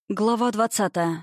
Глава 20.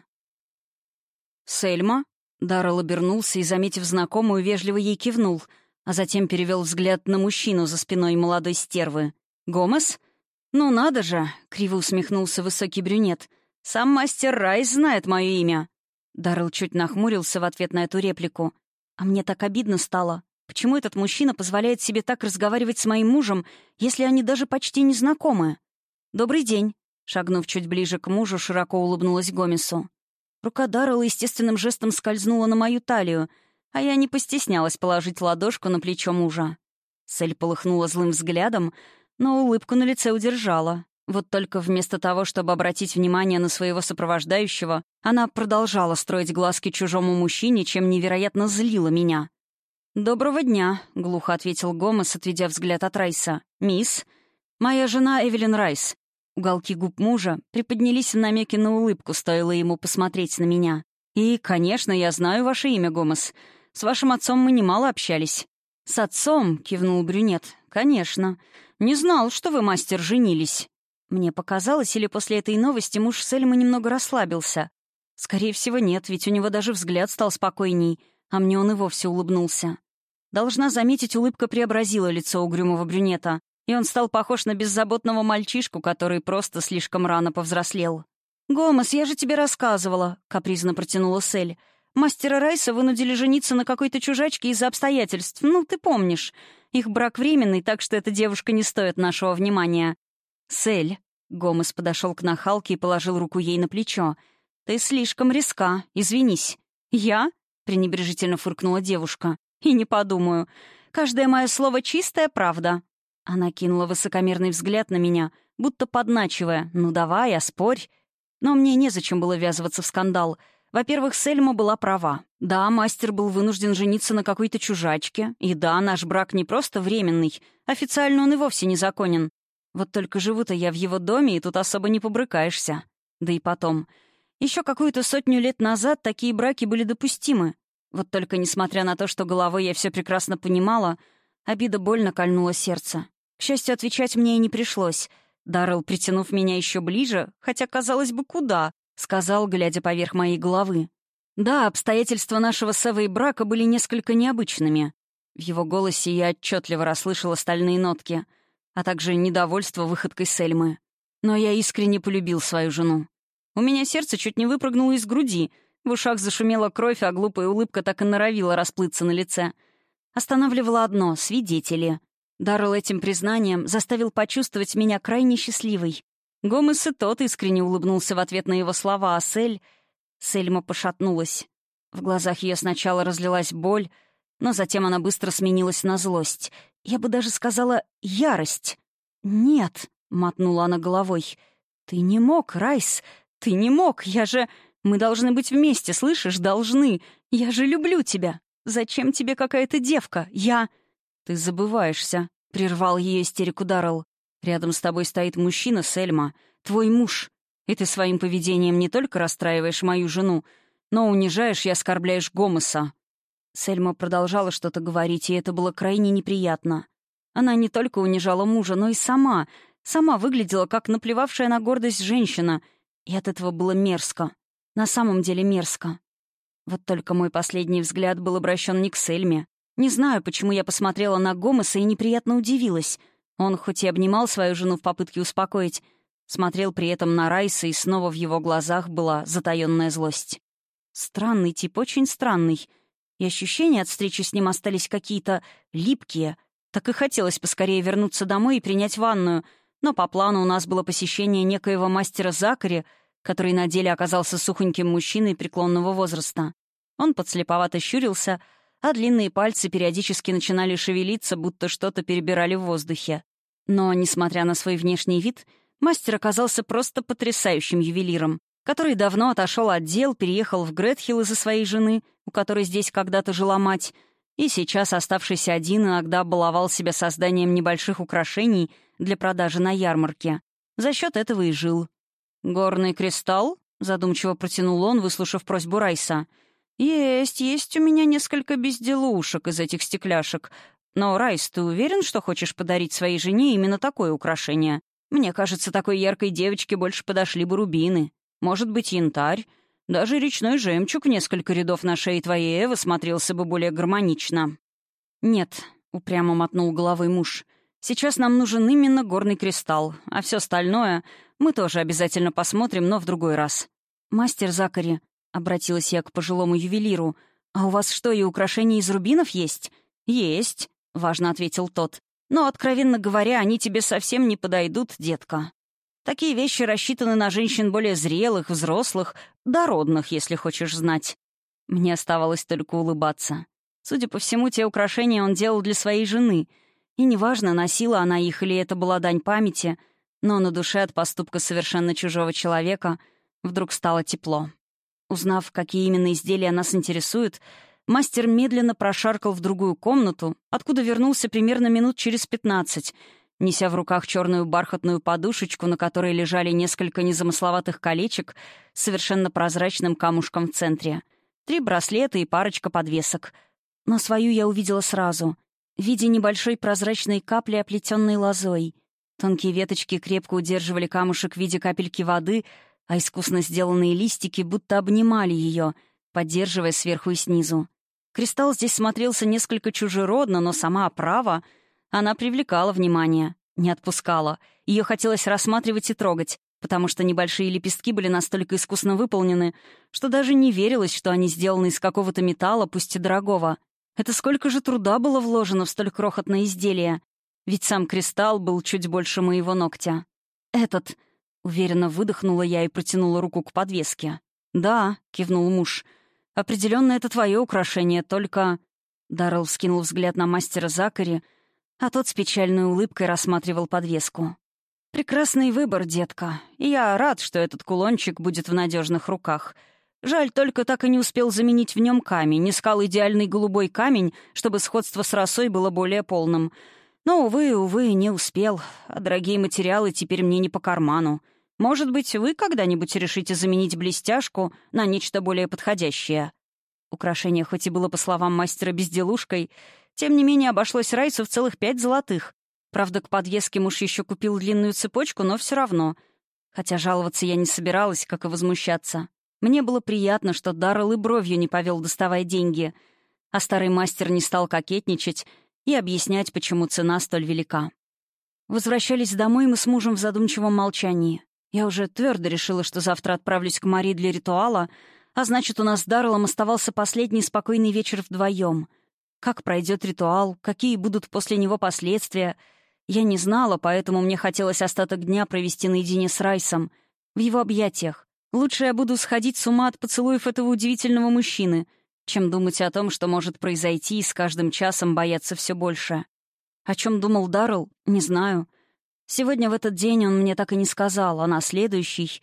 «Сельма?» Даррелл обернулся и, заметив знакомую, вежливо ей кивнул, а затем перевел взгляд на мужчину за спиной молодой стервы. «Гомес?» «Ну надо же!» — криво усмехнулся высокий брюнет. «Сам мастер Райс знает мое имя!» Даррелл чуть нахмурился в ответ на эту реплику. «А мне так обидно стало. Почему этот мужчина позволяет себе так разговаривать с моим мужем, если они даже почти не знакомы?» «Добрый день!» Шагнув чуть ближе к мужу, широко улыбнулась Гомесу. Рука Даррелла естественным жестом скользнула на мою талию, а я не постеснялась положить ладошку на плечо мужа. Сель полыхнула злым взглядом, но улыбку на лице удержала. Вот только вместо того, чтобы обратить внимание на своего сопровождающего, она продолжала строить глазки чужому мужчине, чем невероятно злила меня. «Доброго дня», — глухо ответил Гомес, отведя взгляд от Райса. «Мисс, моя жена Эвелин Райс». Уголки губ мужа приподнялись в намеки на улыбку, стоило ему посмотреть на меня. «И, конечно, я знаю ваше имя, Гомес. С вашим отцом мы немало общались». «С отцом?» — кивнул брюнет. «Конечно. Не знал, что вы, мастер, женились». Мне показалось, или после этой новости муж Сельмы немного расслабился. Скорее всего, нет, ведь у него даже взгляд стал спокойней, а мне он и вовсе улыбнулся. Должна заметить, улыбка преобразила лицо угрюмого брюнета, и он стал похож на беззаботного мальчишку, который просто слишком рано повзрослел. «Гомес, я же тебе рассказывала», — капризно протянула Сель. «Мастера Райса вынудили жениться на какой-то чужачке из-за обстоятельств. Ну, ты помнишь. Их брак временный, так что эта девушка не стоит нашего внимания». «Сель», — Гомес подошел к нахалке и положил руку ей на плечо. «Ты слишком резка. Извинись». «Я?» — пренебрежительно фыркнула девушка. «И не подумаю. Каждое мое слово — чистая правда». Она кинула высокомерный взгляд на меня, будто подначивая: «Ну давай, оспорь». Но мне незачем было ввязываться в скандал. Во-первых, Сельма была права. Да, мастер был вынужден жениться на какой-то чужачке. И да, наш брак не просто временный. Официально он и вовсе незаконен. Вот только живу-то я в его доме, и тут особо не побрыкаешься. Да и потом. Еще какую-то 100 лет назад такие браки были допустимы. Вот только, несмотря на то, что головой я все прекрасно понимала, обида больно кольнула сердце. К счастью, отвечать мне и не пришлось. Даррелл, притянув меня еще ближе, хотя, казалось бы, куда, сказал, глядя поверх моей головы. Да, обстоятельства нашего с Эвой брака были несколько необычными. В его голосе я отчетливо расслышала стальные нотки, а также недовольство выходкой Сельмы. Но я искренне полюбил свою жену. У меня сердце чуть не выпрыгнуло из груди, в ушах зашумела кровь, а глупая улыбка так и норовила расплыться на лице. Останавливало одно — свидетели. Даррелл этим признанием заставил почувствовать меня крайне счастливой. Гомес и тот искренне улыбнулся в ответ на его слова, а Сельма пошатнулась. В глазах ее сначала разлилась боль, но затем она быстро сменилась на злость. Я бы даже сказала ярость. «Нет», — мотнула она головой, — «ты не мог, Райс, ты не мог, Мы должны быть вместе, слышишь, должны. Я же люблю тебя. Зачем тебе какая-то девка? «Ты забываешься», — прервал ее истерику Даррелл. «Рядом с тобой стоит мужчина, Сельма, твой муж. И ты своим поведением не только расстраиваешь мою жену, но унижаешь и оскорбляешь Гомеса». Сельма продолжала что-то говорить, и это было крайне неприятно. Она не только унижала мужа, но и сама выглядела как наплевавшая на гордость женщина, и от этого было мерзко. На самом деле мерзко. Вот только мой последний взгляд был обращен не к Сельме. Не знаю, почему я посмотрела на Гомеса и неприятно удивилась. Он хоть и обнимал свою жену в попытке успокоить, смотрел при этом на Райса, и снова в его глазах была затаённая злость. Странный тип, очень странный. И ощущения от встречи с ним остались какие-то липкие. Так и хотелось поскорее вернуться домой и принять ванную, но по плану у нас было посещение некоего мастера Закари, который на деле оказался сухоньким мужчиной преклонного возраста. Он подслеповато щурился, а длинные пальцы периодически начинали шевелиться, будто что-то перебирали в воздухе. Но, несмотря на свой внешний вид, мастер оказался просто потрясающим ювелиром, который давно отошел от дел, переехал в Гретхилл из-за своей жены, у которой здесь когда-то жила мать, и сейчас, оставшийся один, иногда баловал себя созданием небольших украшений для продажи на ярмарке. За счет этого и жил. «Горный кристалл?» — задумчиво протянул он, выслушав просьбу Райса. «Есть у меня несколько безделушек из этих стекляшек. Но, Райс, ты уверен, что хочешь подарить своей жене именно такое украшение? Мне кажется, такой яркой девочке больше подошли бы рубины». Может быть, янтарь. Даже речной жемчуг в несколько рядов на шее твоей Эвы смотрелся бы более гармонично». «Нет», — упрямо мотнул головой муж. «Сейчас нам нужен именно горный кристалл, а все остальное мы тоже обязательно посмотрим, но в другой раз». «Мастер Закари», — обратилась я к пожилому ювелиру, «а у вас что, и украшения из рубинов есть?» «Есть», — важно ответил тот. «Но, откровенно говоря, они тебе совсем не подойдут, детка. Такие вещи рассчитаны на женщин более зрелых, взрослых, дородных, если хочешь знать». Мне оставалось только улыбаться. Судя по всему, те украшения он делал для своей жены. И неважно, носила она их или это была дань памяти, но на душе от поступка совершенно чужого человека вдруг стало тепло. Узнав, какие именно изделия нас интересуют, мастер медленно прошаркал в другую комнату, откуда вернулся примерно минут через 15, неся в руках черную бархатную подушечку, на которой лежали несколько незамысловатых колечек с совершенно прозрачным камушком в центре, 3 браслета и парочка подвесок. Но свою я увидела сразу, в виде небольшой прозрачной капли, оплетенной лозой. Тонкие веточки крепко удерживали камушек в виде капельки воды, а искусно сделанные листики будто обнимали ее, поддерживая сверху и снизу. Кристалл здесь смотрелся несколько чужеродно, но сама оправа, она привлекала внимание, не отпускала. Ее хотелось рассматривать и трогать, потому что небольшие лепестки были настолько искусно выполнены, что даже не верилось, что они сделаны из какого-то металла, пусть и дорогого. Это сколько же труда было вложено в столь крохотное изделие? Ведь сам кристалл был чуть больше моего ногтя. «Этот...» — уверенно выдохнула я и протянула руку к подвеске. «Да», — кивнул муж, — «определенно это твое украшение, только...» Даррелл вскинул взгляд на мастера Закари, а тот с печальной улыбкой рассматривал подвеску. «Прекрасный выбор, детка, и я рад, что этот кулончик будет в надежных руках. Жаль, только так и не успел заменить в нем камень, искал идеальный голубой камень, чтобы сходство с росой было более полным. Но, увы, не успел, а дорогие материалы теперь мне не по карману. Может быть, вы когда-нибудь решите заменить блестяшку на нечто более подходящее?» Украшение хоть и было, по словам мастера, безделушкой, тем не менее обошлось Райсу в целых 5 золотых. Правда, к подвеске муж еще купил длинную цепочку, но все равно. Хотя жаловаться я не собиралась, как и возмущаться. Мне было приятно, что Даррелл и бровью не повел, доставая деньги, а старый мастер не стал кокетничать и объяснять, почему цена столь велика. Возвращались домой мы с мужем в задумчивом молчании. Я уже твердо решила, что завтра отправлюсь к Мари для ритуала, а значит, у нас с Дарреллом оставался последний спокойный вечер вдвоем. Как пройдет ритуал, какие будут после него последствия, я не знала, поэтому мне хотелось остаток дня провести наедине с Райсом, в его объятиях. Лучше я буду сходить с ума от поцелуев этого удивительного мужчины, чем думать о том, что может произойти, и с каждым часом бояться все больше. О чем думал Даррелл, не знаю. Сегодня в этот день он мне так и не сказал, а на следующий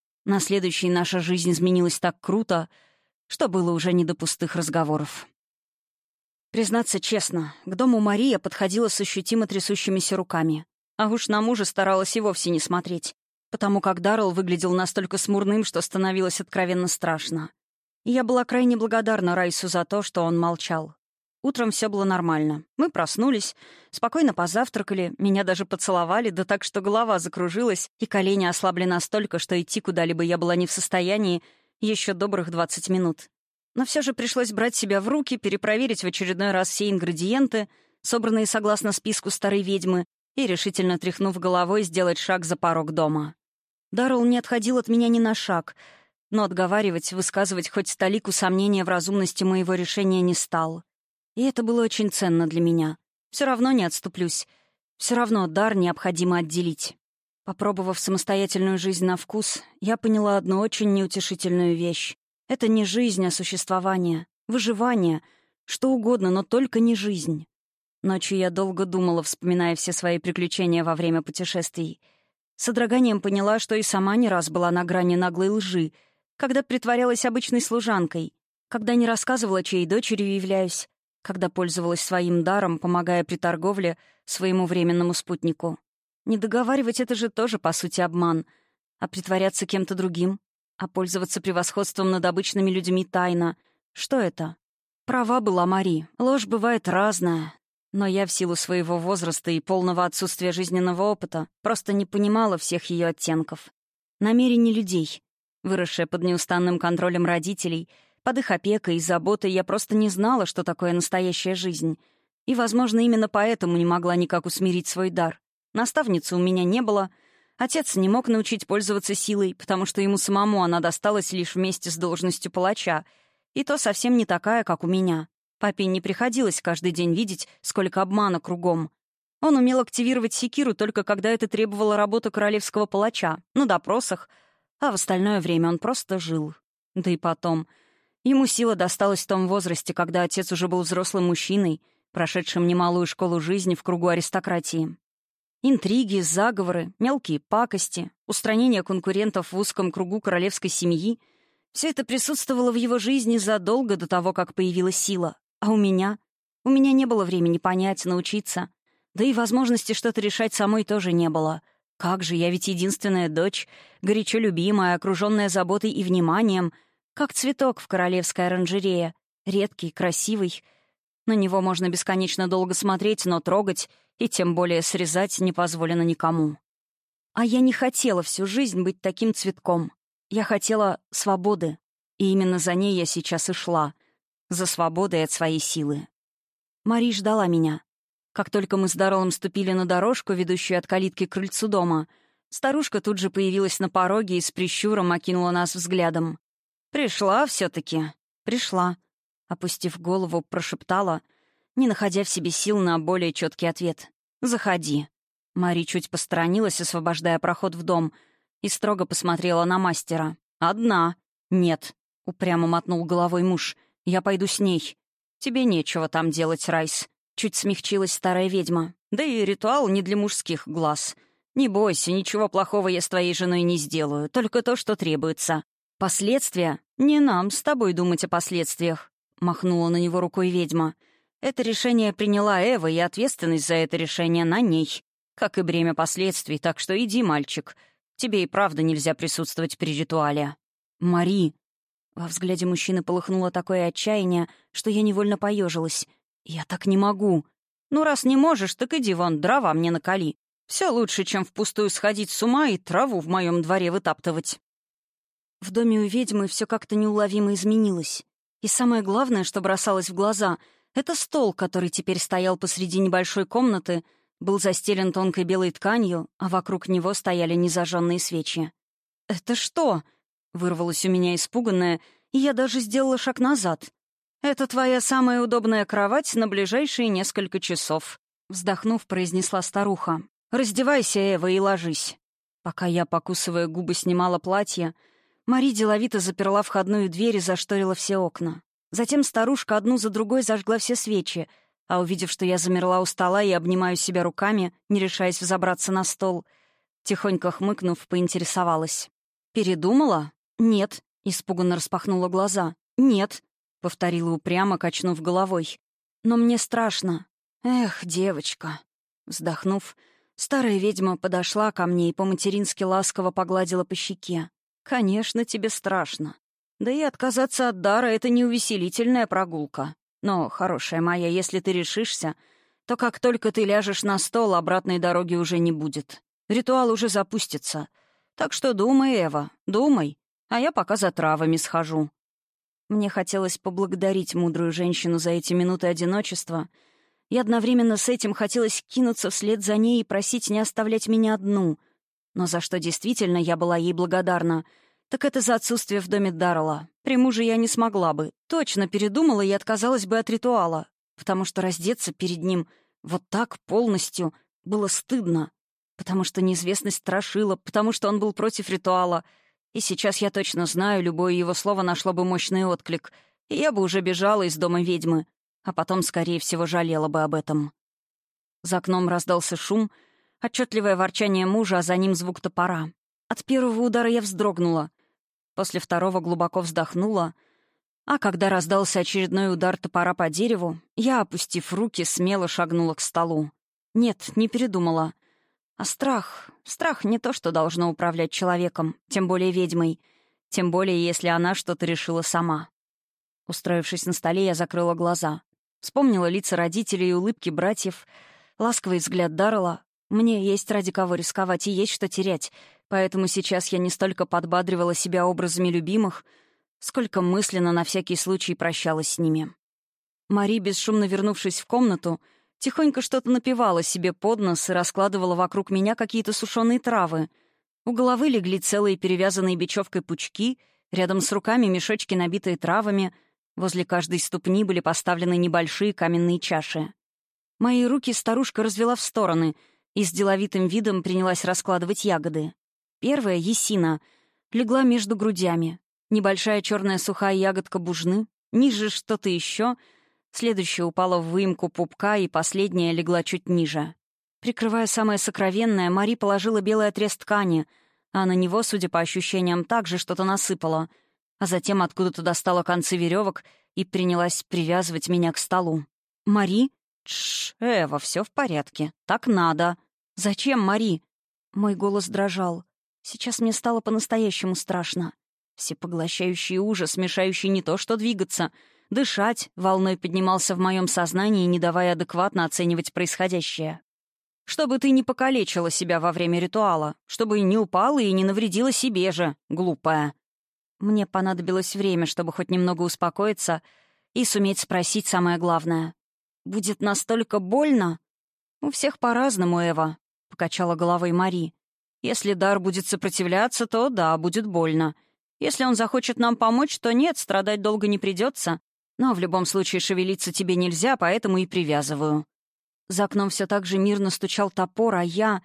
наша жизнь изменилась так круто, что было уже не до пустых разговоров. Признаться честно, к дому Мария подходила с ощутимо трясущимися руками. А уж на мужа старалась и вовсе не смотреть, потому как Даррелл выглядел настолько смурным, что становилось откровенно страшно. И я была крайне благодарна Райсу за то, что он молчал. Утром все было нормально. Мы проснулись, спокойно позавтракали, меня даже поцеловали, да так, что голова закружилась, и колени ослабли настолько, что идти куда-либо я была не в состоянии еще добрых 20 минут. Но все же пришлось брать себя в руки, перепроверить в очередной раз все ингредиенты, собранные согласно списку старой ведьмы, и, решительно тряхнув головой, сделать шаг за порог дома. Даррелл не отходил от меня ни на шаг, но отговаривать, высказывать хоть столику сомнения в разумности моего решения не стал. И это было очень ценно для меня. Все равно не отступлюсь. Все равно дар необходимо отделить. Попробовав самостоятельную жизнь на вкус, я поняла одну очень неутешительную вещь. Это не жизнь, а существование, выживание, что угодно, но только не жизнь. Ночью я долго думала, вспоминая все свои приключения во время путешествий. С содроганием поняла, что и сама не раз была на грани наглой лжи, когда притворялась обычной служанкой, когда не рассказывала, чьей дочерью являюсь, когда пользовалась своим даром, помогая при торговле своему временному спутнику. Не договаривать — это же тоже, по сути, обман. А притворяться кем-то другим? А пользоваться превосходством над обычными людьми тайно? Что это? Права была Мари. Ложь бывает разная. Но я в силу своего возраста и полного отсутствия жизненного опыта просто не понимала всех ее оттенков. Намерений людей. Выросшая под неустанным контролем родителей, под их опекой и заботой, я просто не знала, что такое настоящая жизнь. И, возможно, именно поэтому не могла никак усмирить свой дар. Наставницы у меня не было. Отец не мог научить пользоваться силой, потому что ему самому она досталась лишь вместе с должностью палача. И то совсем не такая, как у меня. Папе не приходилось каждый день видеть, сколько обмана кругом. Он умел активировать секиру только когда это требовало работы королевского палача, на допросах, а в остальное время он просто жил. Да и потом. Ему сила досталась в том возрасте, когда отец уже был взрослым мужчиной, прошедшим немалую школу жизни в кругу аристократии. Интриги, заговоры, мелкие пакости, устранение конкурентов в узком кругу королевской семьи — все это присутствовало в его жизни задолго до того, как появилась сила. А у меня? У меня не было времени понять, научиться. Да и возможности что-то решать самой тоже не было. Как же, я ведь единственная дочь, горячо любимая, окруженная заботой и вниманием, как цветок в королевской оранжерее, редкий, красивый. На него можно бесконечно долго смотреть, но трогать и тем более срезать не позволено никому. А я не хотела всю жизнь быть таким цветком. Я хотела свободы, и именно за ней я сейчас и шла. За свободой от своей силы. Мари ждала меня. Как только мы с Дарреллом ступили на дорожку, ведущую от калитки к крыльцу дома, старушка тут же появилась на пороге и с прищуром окинула нас взглядом. «Пришла все-таки?» «Пришла», — опустив голову, прошептала, не находя в себе сил на более четкий ответ. «Заходи». Мари чуть посторонилась, освобождая проход в дом, и строго посмотрела на мастера. «Одна?» «Нет», — упрямо мотнул головой муж. «Я пойду с ней». «Тебе нечего там делать, Райс», — чуть смягчилась старая ведьма. «Да и ритуал не для мужских глаз. Не бойся, ничего плохого я с твоей женой не сделаю, только то, что требуется. Последствия? Не нам с тобой думать о последствиях», — махнула на него рукой ведьма. «Это решение приняла Эва, и ответственность за это решение на ней. Как и бремя последствий, так что иди, мальчик. Тебе и правда нельзя присутствовать при ритуале». «Мари!» Во взгляде мужчины полыхнуло такое отчаяние, что я невольно поежилась. «Я так не могу». «Ну, раз не можешь, так иди вон, дрова мне накали. Все лучше, чем впустую сходить с ума и траву в моем дворе вытаптывать». В доме у ведьмы все как-то неуловимо изменилось. И самое главное, что бросалось в глаза, это стол, который теперь стоял посреди небольшой комнаты, был застелен тонкой белой тканью, а вокруг него стояли незажженные свечи. «Это что?» Вырвалась у меня испуганная, и я даже сделала шаг назад. «Это твоя самая удобная кровать на ближайшие несколько часов», — вздохнув, произнесла старуха. «Раздевайся, Эва, и ложись». Пока я, покусывая губы, снимала платье, Мари деловито заперла входную дверь и зашторила все окна. Затем старушка одну за другой зажгла все свечи, а увидев, что я замерла у стола и обнимаю себя руками, не решаясь взобраться на стол, тихонько хмыкнув, поинтересовалась. «Передумала?» «Нет», — испуганно распахнула глаза. «Нет», — повторила упрямо, качнув головой. «Но мне страшно». «Эх, девочка». Вздохнув, старая ведьма подошла ко мне и по-матерински ласково погладила по щеке. «Конечно, тебе страшно. Да и отказаться от дара — это не увеселительная прогулка. Но, хорошая моя, если ты решишься, то как только ты ляжешь на стол, обратной дороги уже не будет. Ритуал уже запустится. Так что думай, Эва, думай. А я пока за травами схожу». Мне хотелось поблагодарить мудрую женщину за эти минуты одиночества, и одновременно с этим хотелось кинуться вслед за ней и просить не оставлять меня одну. Но за что действительно я была ей благодарна, так это за отсутствие в доме Даррелла. При муже я не смогла бы. Точно передумала и отказалась бы от ритуала, потому что раздеться перед ним вот так полностью было стыдно, потому что неизвестность страшила, потому что он был против ритуала — и сейчас я точно знаю, любое его слово нашло бы мощный отклик, и я бы уже бежала из дома ведьмы, а потом, скорее всего, жалела бы об этом. За окном раздался шум, отчетливое ворчание мужа, а за ним звук топора. От первого удара я вздрогнула. После второго глубоко вздохнула, а когда раздался очередной удар топора по дереву, я, опустив руки, смело шагнула к столу. Нет, не передумала. А страх не то, что должно управлять человеком, тем более ведьмой, тем более, если она что-то решила сама. Устроившись на столе, я закрыла глаза. Вспомнила лица родителей и улыбки братьев, ласковый взгляд Даррелла. Мне есть ради кого рисковать и есть что терять. Поэтому сейчас я не столько подбадривала себя образами любимых, сколько мысленно на всякий случай прощалась с ними. Мари, бесшумно вернувшись в комнату, тихонько что-то напевала себе под нос и раскладывала вокруг меня какие-то сушеные травы. У головы легли целые перевязанные бечевкой пучки, рядом с руками мешочки, набитые травами, возле каждой ступни были поставлены небольшие каменные чаши. Мои руки старушка развела в стороны и с деловитым видом принялась раскладывать ягоды. Первая, есина, легла между грудями. Небольшая черная сухая ягодка бужны, ниже что-то еще. Следующая упала в выемку пупка, и последняя легла чуть ниже. Прикрывая самое сокровенное, Мари положила белый отрез ткани, а на него, судя по ощущениям, также что-то насыпала, а затем откуда-то достала концы веревок и принялась привязывать меня к столу. «Мари?» «Тш, Эва, все в порядке. Так надо». «Зачем, Мари?» Мой голос дрожал. Сейчас мне стало по-настоящему страшно. Всепоглощающий ужас, мешающий не то что двигаться, дышать, волной поднимался в моем сознании, не давая адекватно оценивать происходящее. «Чтобы ты не покалечила себя во время ритуала, чтобы не упала и не навредила себе же, глупая». Мне понадобилось время, чтобы хоть немного успокоиться и суметь спросить самое главное. «Будет настолько больно?» «У всех по-разному, Эва», — покачала головой Мари. «Если дар будет сопротивляться, то да, будет больно. Если он захочет нам помочь, то нет, страдать долго не придется. Но в любом случае шевелиться тебе нельзя, поэтому и привязываю». За окном все так же мирно стучал топор, а я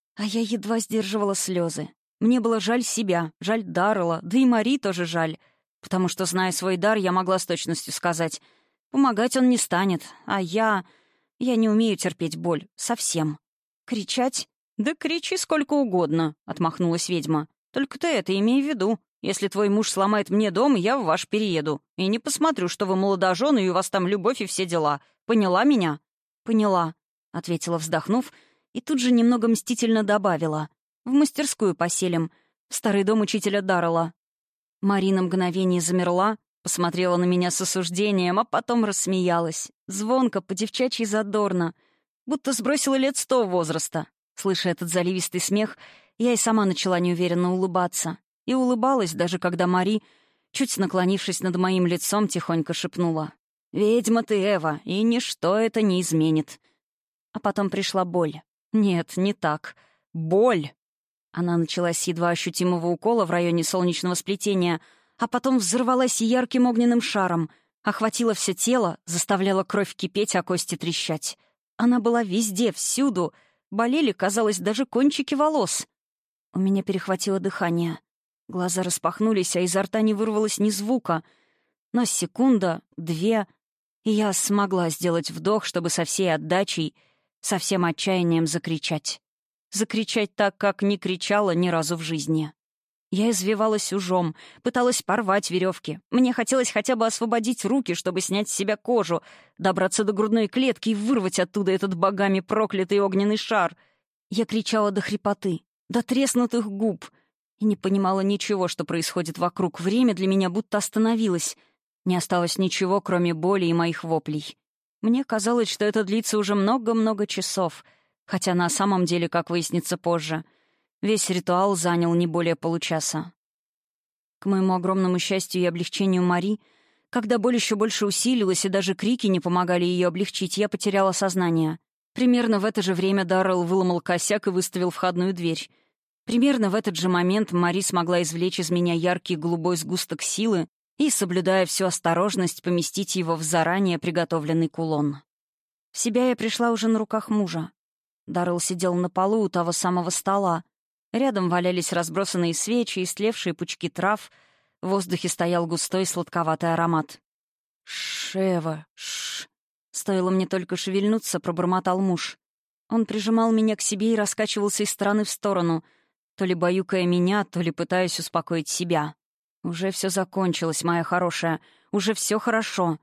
едва сдерживала слезы. Мне было жаль себя, жаль Даррелла, да и Мари тоже жаль. Потому что, зная свой дар, я могла с точностью сказать, помогать он не станет, а я не умею терпеть боль. Совсем. Кричать? «Да кричи сколько угодно», — отмахнулась ведьма. «Только ты это имей в виду. Если твой муж сломает мне дом, я в ваш перееду. И не посмотрю, что вы молодожены, и у вас там любовь и все дела. Поняла меня?» «Поняла», — ответила, вздохнув, и тут же немного мстительно добавила. «В мастерскую поселим. В старый дом учителя Даррелла». Марина мгновение замерла, посмотрела на меня с осуждением, а потом рассмеялась. Звонко, по-девчачьи задорно. Будто сбросила лет 100 возраста. Слыша этот заливистый смех, я и сама начала неуверенно улыбаться. И улыбалась, даже когда Мари, чуть наклонившись над моим лицом, тихонько шепнула. «Ведьма ты, Эва, и ничто это не изменит». А потом пришла боль. Нет, не так. Боль. Она началась с едва ощутимого укола в районе солнечного сплетения, а потом взорвалась ярким огненным шаром, охватила все тело, заставляла кровь кипеть, а кости трещать. Она была везде, всюду. Болели, казалось, даже кончики волос. У меня перехватило дыхание. Глаза распахнулись, а изо рта не вырвалось ни звука. Но секунда, две, и я смогла сделать вдох, чтобы со всей отдачей, со всем отчаянием закричать. Закричать так, как не кричала ни разу в жизни. Я извивалась ужом, пыталась порвать веревки. Мне хотелось хотя бы освободить руки, чтобы снять с себя кожу, добраться до грудной клетки и вырвать оттуда этот богами проклятый огненный шар. Я кричала до хрипоты, до треснутых губ, и не понимала ничего, что происходит вокруг. Время для меня будто остановилось. Не осталось ничего, кроме боли и моих воплей. Мне казалось, что это длится уже много-много часов, хотя на самом деле, как выяснится позже, весь ритуал занял не более получаса. К моему огромному счастью и облегчению Мари, когда боль еще больше усилилась и даже крики не помогали ее облегчить, я потеряла сознание. Примерно в это же время Даррелл выломал косяк и выставил входную дверь. Примерно в этот же момент Мари смогла извлечь из меня яркий голубой сгусток силы и, соблюдая всю осторожность, поместить его в заранее приготовленный кулон. В себя я пришла уже на руках мужа. Даррелл сидел на полу у того самого стола. Рядом валялись разбросанные свечи и слевшие пучки трав. В воздухе стоял густой сладковатый аромат. «Шева, шш!» Стоило мне только шевельнуться, пробормотал муж. Он прижимал меня к себе и раскачивался из стороны в сторону, то ли баюкая меня, то ли пытаясь успокоить себя. «Уже все закончилось, моя хорошая. Уже все хорошо.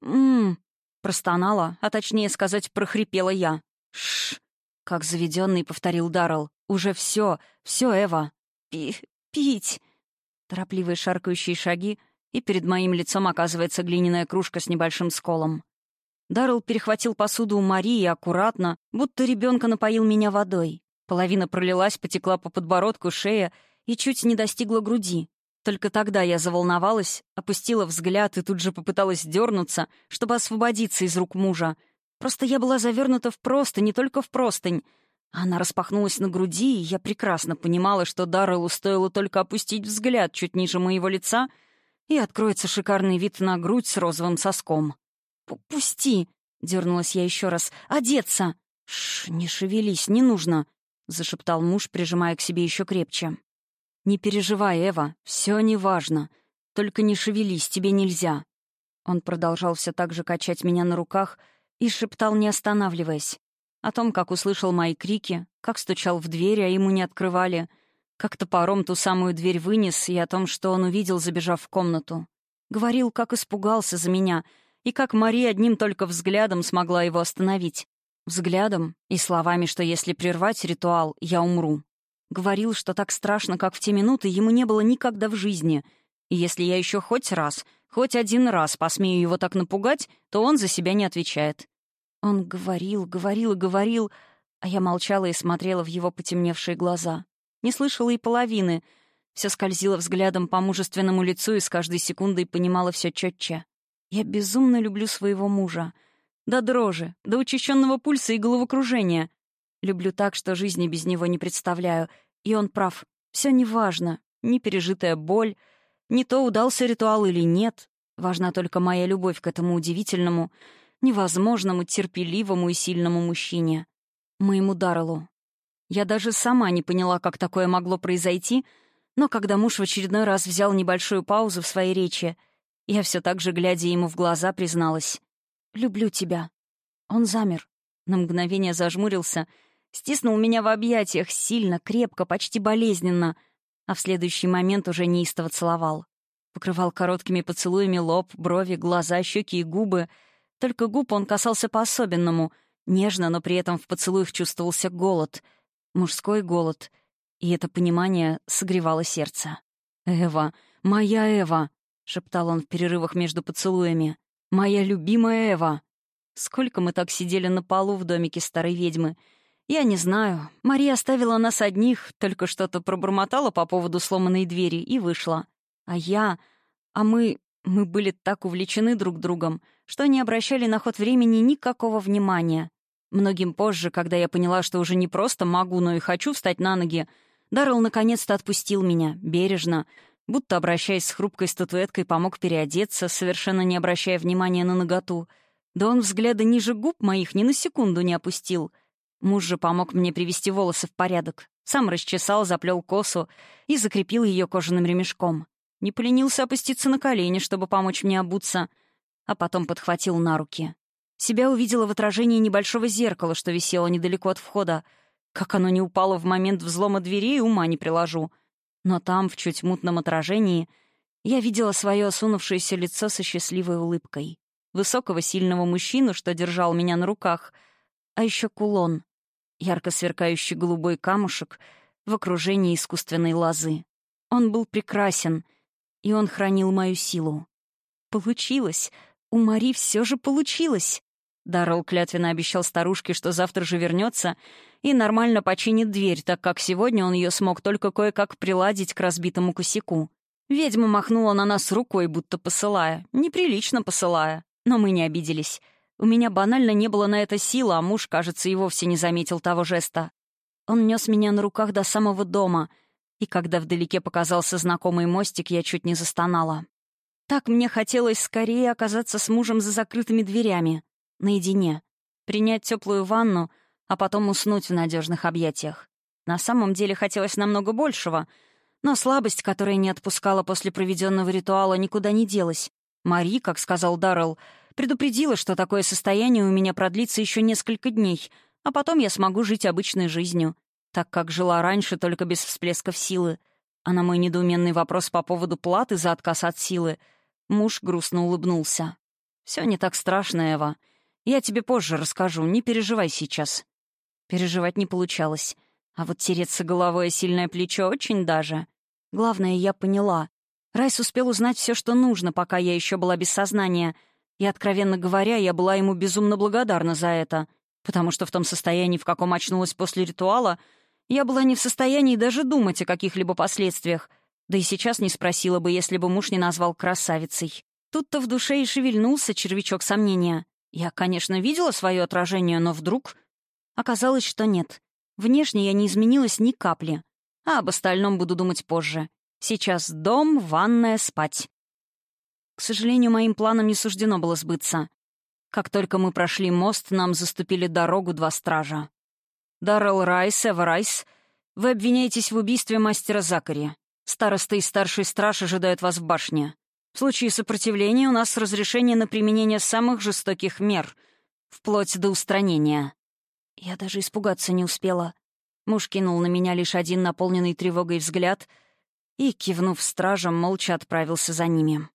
Простонала, а точнее сказать, прохрипела я. «Шш!» — как заведенный повторил Даррелл. «Уже все, Эва!» «Пить!» Торопливые шаркающие шаги, и перед моим лицом оказывается глиняная кружка с небольшим сколом. Даррелл перехватил посуду у Марии и аккуратно, будто ребенка напоил меня водой. Половина пролилась, потекла по подбородку, шее и чуть не достигла груди. Только тогда я заволновалась, опустила взгляд и тут же попыталась дернуться, чтобы освободиться из рук мужа. Просто я была завернута в простынь, не только в простынь. Она распахнулась на груди, и я прекрасно понимала, что Дарреллу стоило только опустить взгляд чуть ниже моего лица, и откроется шикарный вид на грудь с розовым соском. «Пусти!» — дернулась я еще раз. «Одеться!» Не шевелись, не нужно!» — зашептал муж, прижимая к себе еще крепче. «Не переживай, Эва, все неважно. Только не шевелись, тебе нельзя». Он продолжал все так же качать меня на руках и шептал, не останавливаясь. О том, как услышал мои крики, как стучал в дверь, а ему не открывали, как топором ту самую дверь вынес, и о том, что он увидел, забежав в комнату. Говорил, как испугался за меня, и как Мари одним только взглядом смогла его остановить. Взглядом и словами, что если прервать ритуал, я умру. Говорил, что так страшно, как в те минуты, ему не было никогда в жизни. И если я еще хоть один раз посмею его так напугать, то он за себя не отвечает. Он говорил, а я молчала и смотрела в его потемневшие глаза. Не слышала и половины. Все скользила взглядом по мужественному лицу и с каждой секундой понимала все четче. Я безумно люблю своего мужа. До дрожи, до учащенного пульса и головокружения. Люблю так, что жизни без него не представляю. И он прав. Все неважно. Ни пережитая боль, ни то, удался ритуал или нет. Важна только моя любовь к этому удивительному, невозможному, терпеливому и сильному мужчине. Моему Дарреллу. Я даже сама не поняла, как такое могло произойти, но когда муж в очередной раз взял небольшую паузу в своей речи, я все так же, глядя ему в глаза, призналась. «Люблю тебя». Он замер, на мгновение зажмурился, стиснул меня в объятиях сильно, крепко, почти болезненно, а в следующий момент уже неистово целовал. Покрывал короткими поцелуями лоб, брови, глаза, щеки и губы. Только губ он касался по-особенному, нежно, но при этом в поцелуях чувствовался голод. Мужской голод. И это понимание согревало сердце. «Эва, моя Эва!» — шептал он в перерывах между поцелуями. «Моя любимая Эва!» Сколько мы так сидели на полу в домике старой ведьмы. Я не знаю. Мария оставила нас одних, только что-то пробормотала по поводу сломанной двери и вышла. Мы были так увлечены друг другом, что не обращали на ход времени никакого внимания. Многим позже, когда я поняла, что уже не просто могу, но и хочу встать на ноги, Даррелл наконец-то отпустил меня, бережно, будто, обращаясь с хрупкой статуэткой, помог переодеться, совершенно не обращая внимания на наготу. Да он взгляда ниже губ моих ни на секунду не опустил. Муж же помог мне привести волосы в порядок. Сам расчесал, заплел косу и закрепил ее кожаным ремешком. Не поленился опуститься на колени, чтобы помочь мне обуться, а потом подхватил на руки. Себя увидела в отражении небольшого зеркала, что висело недалеко от входа. Как оно не упало в момент взлома дверей, ума не приложу. Но там, в чуть мутном отражении, я видела свое осунувшееся лицо со счастливой улыбкой. Высокого, сильного мужчину, что держал меня на руках, а еще кулон, ярко сверкающий голубой камушек в окружении искусственной лозы. Он был прекрасен, и он хранил мою силу. Получилось! У Мари все же получилось! Даррелл клятвенно обещал старушке, что завтра же вернется и нормально починит дверь, так как сегодня он ее смог только кое-как приладить к разбитому косяку. Ведьма махнула на нас рукой, будто посылая. Неприлично посылая. Но мы не обиделись. У меня банально не было на это силы, а муж, кажется, и вовсе не заметил того жеста. Он нес меня на руках до самого дома, и когда вдалеке показался знакомый мостик, я чуть не застонала. Так мне хотелось скорее оказаться с мужем за закрытыми дверями, наедине, принять теплую ванну, а потом уснуть в надежных объятиях. На самом деле хотелось намного большего, но слабость, которая не отпускала после проведенного ритуала, никуда не делась. Мари, как сказал Даррелл, предупредила, что такое состояние у меня продлится еще несколько дней, а потом я смогу жить обычной жизнью, так как жила раньше, только без всплесков силы. А на мой недоуменный вопрос по поводу платы за отказ от силы муж грустно улыбнулся. «Все не так страшно, Эва. Я тебе позже расскажу, не переживай сейчас». Переживать не получалось, а вот тереться головой о сильное плечо очень даже. Главное, я поняла. Райс успел узнать все, что нужно, пока я еще была без сознания, и, откровенно говоря, я была ему безумно благодарна за это, потому что в том состоянии, в каком очнулась после ритуала, Я была не в состоянии даже думать о каких-либо последствиях. Да и сейчас не спросила бы, если бы муж не назвал красавицей. Тут-то в душе и шевельнулся червячок сомнения. Я, конечно, видела свое отражение, но вдруг... Оказалось, что нет. Внешне я не изменилась ни капли. А об остальном буду думать позже. Сейчас дом, ванная, спать. К сожалению, моим планам не суждено было сбыться. Как только мы прошли мост, нам заступили дорогу два стража. «Даррелл Райс, Эва Райс, вы обвиняетесь в убийстве мастера Закари. Староста и старший страж ожидают вас в башне. В случае сопротивления у нас разрешение на применение самых жестоких мер, вплоть до устранения». Я даже испугаться не успела. Муж кинул на меня лишь один наполненный тревогой взгляд и, кивнув стражам, молча отправился за ними.